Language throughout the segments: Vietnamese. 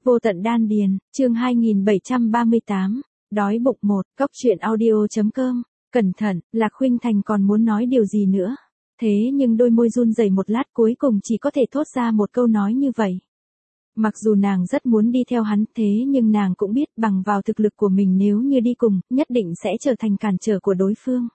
Vô tận đan điền, chương 2738, đói bụng 1, cốc truyện audio.com. Cẩn thận, Lạc Khuynh Thành còn muốn nói điều gì nữa. Thế nhưng đôi môi run rẩy một lát cuối cùng chỉ có thể thốt ra một câu nói như vậy. Mặc dù nàng rất muốn đi theo hắn thế nhưng nàng cũng biết bằng vào thực lực của mình nếu như đi cùng, nhất định sẽ trở thành cản trở của đối phương.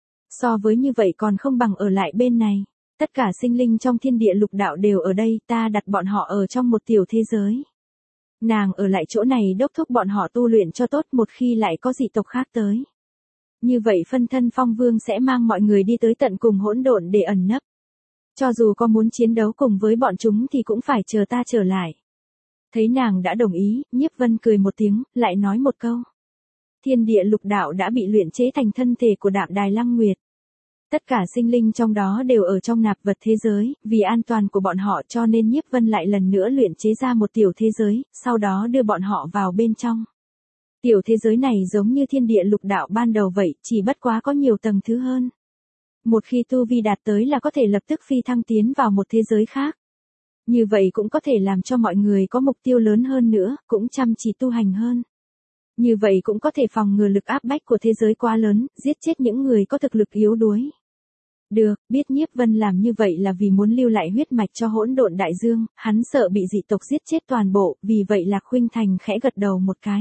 So với như vậy còn không bằng ở lại bên này. Tất cả sinh linh trong thiên địa lục đạo đều ở đây, ta đặt bọn họ ở trong một tiểu thế giới. Nàng ở lại chỗ này đốc thúc bọn họ tu luyện cho tốt, một khi lại có dị tộc khác tới. Như vậy phân thân Phong Vương sẽ mang mọi người đi tới tận cùng hỗn độn để ẩn nấp. Cho dù có muốn chiến đấu cùng với bọn chúng thì cũng phải chờ ta trở lại. Thấy nàng đã đồng ý, Nhiếp Vân cười một tiếng, lại nói một câu. Thiên địa lục đạo đã bị luyện chế thành thân thể của Đạm Đài Lăng Nguyệt. Tất cả sinh linh trong đó đều ở trong nạp vật thế giới, vì an toàn của bọn họ cho nên Nhiếp Vân lại lần nữa luyện chế ra một tiểu thế giới, sau đó đưa bọn họ vào bên trong. Tiểu thế giới này giống như thiên địa lục đạo ban đầu vậy, chỉ bất quá có nhiều tầng thứ hơn. Một khi tu vi đạt tới là có thể lập tức phi thăng tiến vào một thế giới khác. Như vậy cũng có thể làm cho mọi người có mục tiêu lớn hơn nữa, cũng chăm chỉ tu hành hơn. Như vậy cũng có thể phòng ngừa lực áp bách của thế giới quá lớn, giết chết những người có thực lực yếu đuối. Được, biết Nhiếp Vân làm như vậy là vì muốn lưu lại huyết mạch cho hỗn độn đại dương, hắn sợ bị dị tộc giết chết toàn bộ, vì vậy Lạc Khuynh Thành khẽ gật đầu một cái.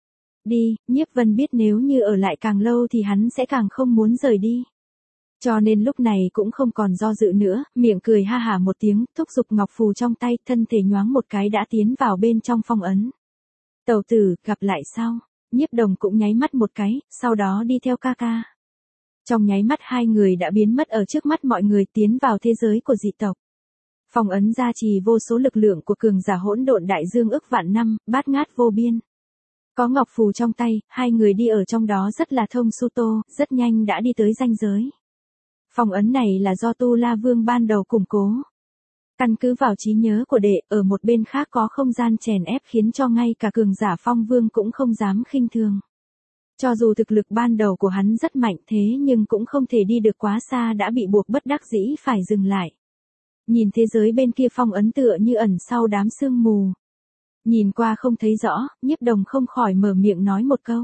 Đi, Nhiếp Vân biết nếu như ở lại càng lâu thì hắn sẽ càng không muốn rời đi. Cho nên lúc này cũng không còn do dự nữa, miệng cười ha hả một tiếng, thúc giục ngọc phù trong tay, thân thể nhoáng một cái đã tiến vào bên trong phong ấn. Tẩu tử, gặp lại sau. Nhiếp Đồng cũng nháy mắt một cái, sau đó đi theo ca ca. Trong nháy mắt hai người đã biến mất ở trước mắt mọi người, tiến vào thế giới của dị tộc. Phong ấn gia trì vô số lực lượng của cường giả hỗn độn đại dương ức vạn năm, bát ngát vô biên. Có ngọc phù trong tay, hai người đi ở trong đó rất là thông su tô, rất nhanh đã đi tới ranh giới. Phong ấn này là do Tu La Vương ban đầu củng cố. Căn cứ vào trí nhớ của đệ, ở một bên khác có không gian chèn ép khiến cho ngay cả cường giả Phong Vương cũng không dám khinh thường. Cho dù thực lực ban đầu của hắn rất mạnh thế nhưng cũng không thể đi được quá xa, đã bị buộc bất đắc dĩ phải dừng lại. Nhìn thế giới bên kia phong ấn tựa như ẩn sau đám sương mù. Nhìn qua không thấy rõ, Nhiếp Đồng không khỏi mở miệng nói một câu.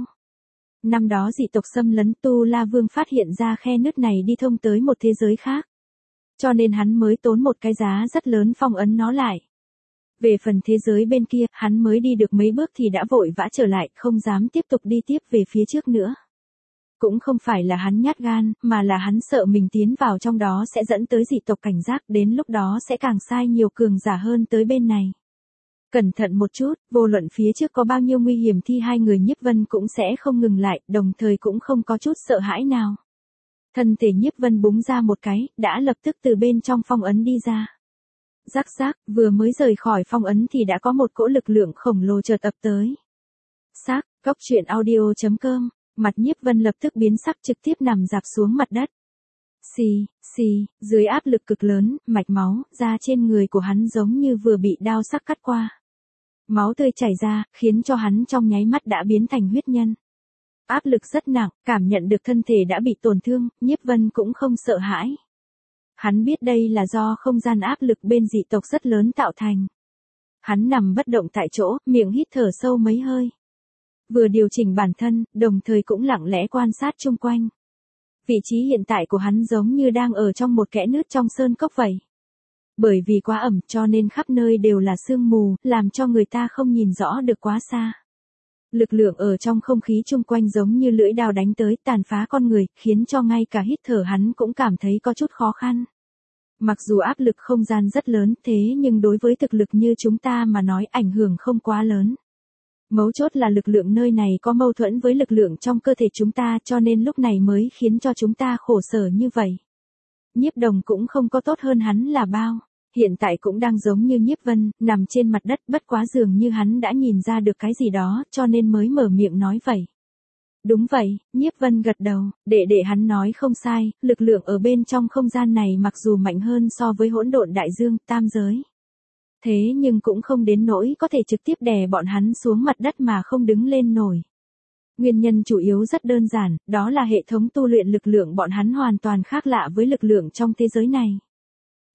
Năm đó dị tộc xâm lấn, Tu La Vương phát hiện ra khe nứt này đi thông tới một thế giới khác. Cho nên hắn mới tốn một cái giá rất lớn phong ấn nó lại. Về phần thế giới bên kia, hắn mới đi được mấy bước thì đã vội vã trở lại, không dám tiếp tục đi tiếp về phía trước nữa. Cũng không phải là hắn nhát gan, mà là hắn sợ mình tiến vào trong đó sẽ dẫn tới dị tộc cảnh giác, đến lúc đó sẽ càng sai nhiều cường giả hơn tới bên này. Cẩn thận một chút, vô luận phía trước có bao nhiêu nguy hiểm thì hai người Nhiếp Vân cũng sẽ không ngừng lại, đồng thời cũng không có chút sợ hãi nào. Thân thể Nhiếp Vân búng ra một cái, đã lập tức từ bên trong phong ấn đi ra. Rắc rắc, vừa mới rời khỏi phong ấn thì đã có một cỗ lực lượng khổng lồ chợt ập tới. Cốc truyện audio.com, mặt Nhiếp Vân lập tức biến sắc, trực tiếp nằm rạp xuống mặt đất. Dưới áp lực cực lớn, mạch máu, da trên người của hắn giống như vừa bị đao sắc cắt qua. Máu tươi chảy ra, khiến cho hắn trong nháy mắt đã biến thành huyết nhân. Áp lực rất nặng, cảm nhận được thân thể đã bị tổn thương, Nhiếp Vân cũng không sợ hãi. Hắn biết đây là do không gian áp lực bên dị tộc rất lớn tạo thành. Hắn nằm bất động tại chỗ, miệng hít thở sâu mấy hơi. Vừa điều chỉnh bản thân, đồng thời cũng lặng lẽ quan sát chung quanh. Vị trí hiện tại của hắn giống như đang ở trong một kẽ nứt trong sơn cốc vậy. Bởi vì quá ẩm cho nên khắp nơi đều là sương mù, làm cho người ta không nhìn rõ được quá xa. Lực lượng ở trong không khí chung quanh giống như lưỡi dao đánh tới, tàn phá con người, khiến cho ngay cả hít thở hắn cũng cảm thấy có chút khó khăn. Mặc dù áp lực không gian rất lớn thế nhưng đối với thực lực như chúng ta mà nói ảnh hưởng không quá lớn. Mấu chốt là lực lượng nơi này có mâu thuẫn với lực lượng trong cơ thể chúng ta cho nên lúc này mới khiến cho chúng ta khổ sở như vậy. Nhiếp Đồng cũng không có tốt hơn hắn là bao. Hiện tại cũng đang giống như Nhiếp Vân, nằm trên mặt đất, bất quá dường như hắn đã nhìn ra được cái gì đó, cho nên mới mở miệng nói vậy. Đúng vậy, Nhiếp Vân gật đầu, đệ hắn nói không sai, lực lượng ở bên trong không gian này mặc dù mạnh hơn so với hỗn độn đại dương, tam giới. Thế nhưng cũng không đến nỗi có thể trực tiếp đè bọn hắn xuống mặt đất mà không đứng lên nổi. Nguyên nhân chủ yếu rất đơn giản, đó là hệ thống tu luyện lực lượng bọn hắn hoàn toàn khác lạ với lực lượng trong thế giới này.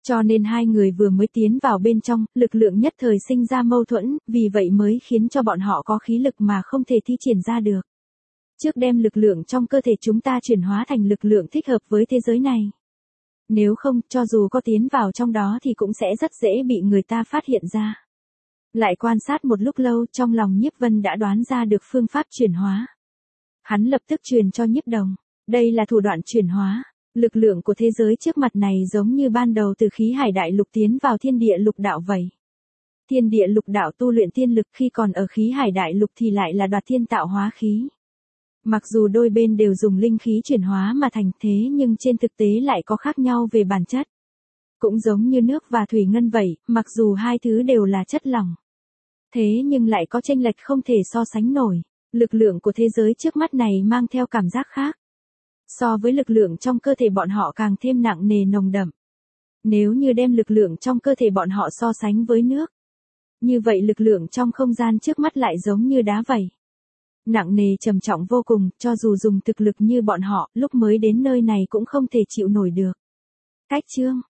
Cho nên hai người vừa mới tiến vào bên trong, lực lượng nhất thời sinh ra mâu thuẫn, vì vậy mới khiến cho bọn họ có khí lực mà không thể thi triển ra được. Trước đem lực lượng trong cơ thể chúng ta chuyển hóa thành lực lượng thích hợp với thế giới này. Nếu không, cho dù có tiến vào trong đó thì cũng sẽ rất dễ bị người ta phát hiện ra. Lại quan sát một lúc lâu, trong lòng Nhiếp Vân đã đoán ra được phương pháp chuyển hóa. Hắn lập tức truyền cho Nhiếp Đồng. Đây là thủ đoạn chuyển hóa. Lực lượng của thế giới trước mặt này giống như ban đầu từ khí hải đại lục tiến vào thiên địa lục đạo vậy. Thiên địa lục đạo tu luyện tiên lực khi còn ở khí hải đại lục thì lại là đoạt thiên tạo hóa khí. Mặc dù đôi bên đều dùng linh khí chuyển hóa mà thành thế nhưng trên thực tế lại có khác nhau về bản chất. Cũng giống như nước và thủy ngân vậy, mặc dù hai thứ đều là chất lỏng. Thế nhưng lại có chênh lệch không thể so sánh nổi. Lực lượng của thế giới trước mắt này mang theo cảm giác khác. So với lực lượng trong cơ thể bọn họ càng thêm nặng nề nồng đậm. Nếu như đem lực lượng trong cơ thể bọn họ so sánh với nước. Như vậy lực lượng trong không gian trước mắt lại giống như đá vậy. Nặng nề trầm trọng vô cùng, cho dù dùng thực lực như bọn họ, lúc mới đến nơi này cũng không thể chịu nổi được. Cách chương